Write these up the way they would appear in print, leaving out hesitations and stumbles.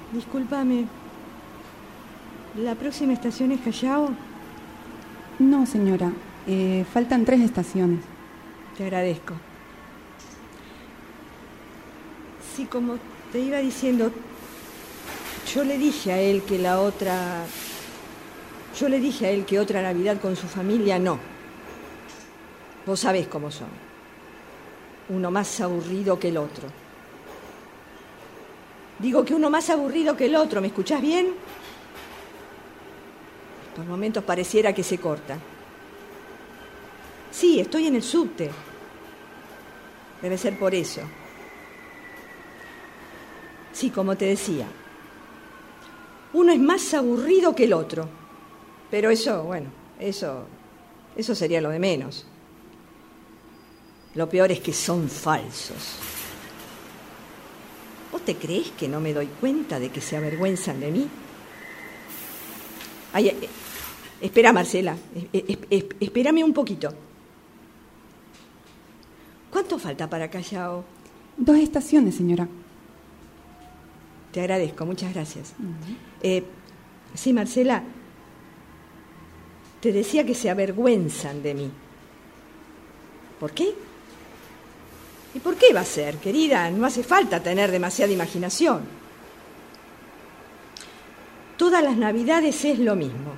Discúlpame. ¿La próxima estación es Callao? No, señora. Faltan 3 estaciones. Te agradezco. Sí, como te iba diciendo, yo le dije a él que otra Navidad con su familia no. Vos sabés cómo son. Uno más aburrido que el otro. Digo que uno más aburrido que el otro, ¿me escuchás bien? Por momentos pareciera que se corta. Sí, estoy en el subte. Debe ser por eso. Sí, como te decía. Uno es más aburrido que el otro. Pero eso, bueno, eso sería lo de menos. Lo peor es que son falsos. ¿Vos te creés que no me doy cuenta de que se avergüenzan de mí? Ay, espera, Marcela. Espérame un poquito. ¿Cuánto falta para Callao? 2 estaciones, señora. Te agradezco, muchas gracias. Sí, Marcela, te decía que se avergüenzan de mí. ¿Por qué? ¿Y por qué va a ser, querida? No hace falta tener demasiada imaginación. Todas las Navidades es lo mismo.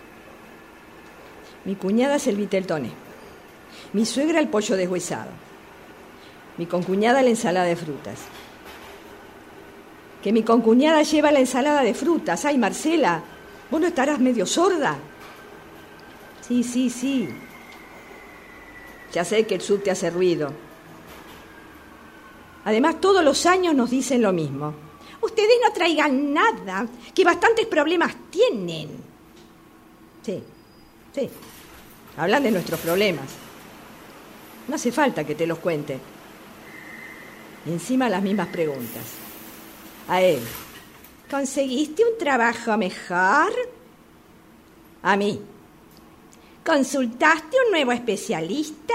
Mi cuñada es el viteltoné, mi suegra el pollo deshuesado, mi concuñada la ensalada de frutas. Que mi concuñada lleva la ensalada de frutas. Ay, Marcela, ¿vos no estarás medio sorda? Sí. Ya sé que el subte hace ruido. Además, todos los años nos dicen lo mismo. Ustedes no traigan nada, que bastantes problemas tienen. Sí. Hablan de nuestros problemas. No hace falta que te los cuente. Y encima las mismas preguntas. A él. ¿Conseguiste un trabajo mejor? A mí. ¿Consultaste un nuevo especialista?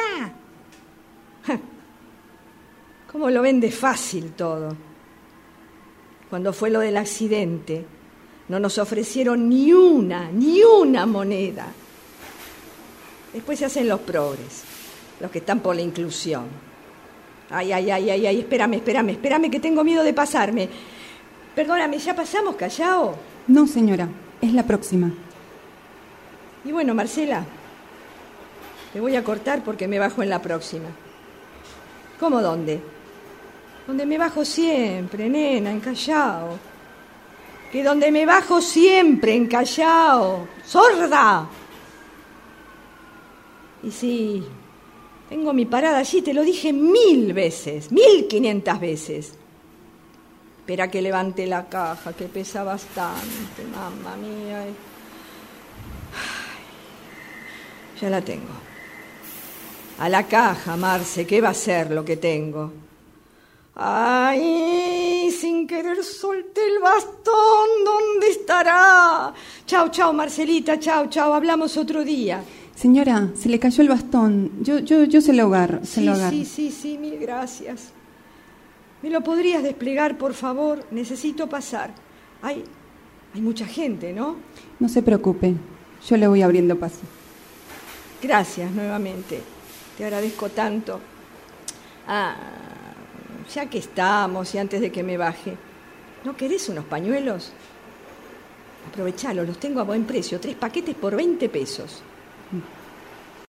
¿Cómo lo ven de fácil todo? Cuando fue lo del accidente, no nos ofrecieron ni una moneda. Después se hacen los progres, los que están por la inclusión. Ay, espérame, que tengo miedo de pasarme. Perdóname, ¿ya pasamos, Callao? No, señora, es la próxima. Y bueno, Marcela, te voy a cortar porque me bajo en la próxima. ¿Cómo dónde? Donde me bajo siempre, nena, en Callao. Que donde me bajo siempre, en Callao. ¡Sorda! Y sí, tengo mi parada allí, te lo dije 1000 veces, 1500 veces. Espera que levante la caja, que pesa bastante, mamma mía. Ay, ya la tengo. A la caja, Marce, ¿qué va a ser lo que tengo? Ay, sin querer solté el bastón, ¿dónde estará? Chau, Marcelita, chau, hablamos otro día. Señora, se le cayó el bastón. Yo se lo agarro. Sí, mil gracias. ¿Me lo podrías desplegar, por favor? Necesito pasar. Hay mucha gente, ¿no? No se preocupe, yo le voy abriendo paso. Gracias nuevamente. Te agradezco tanto. Ya que estamos y antes de que me baje, ¿no querés unos pañuelos? Aprovechalos, los tengo a buen precio. 3 paquetes por 20 pesos.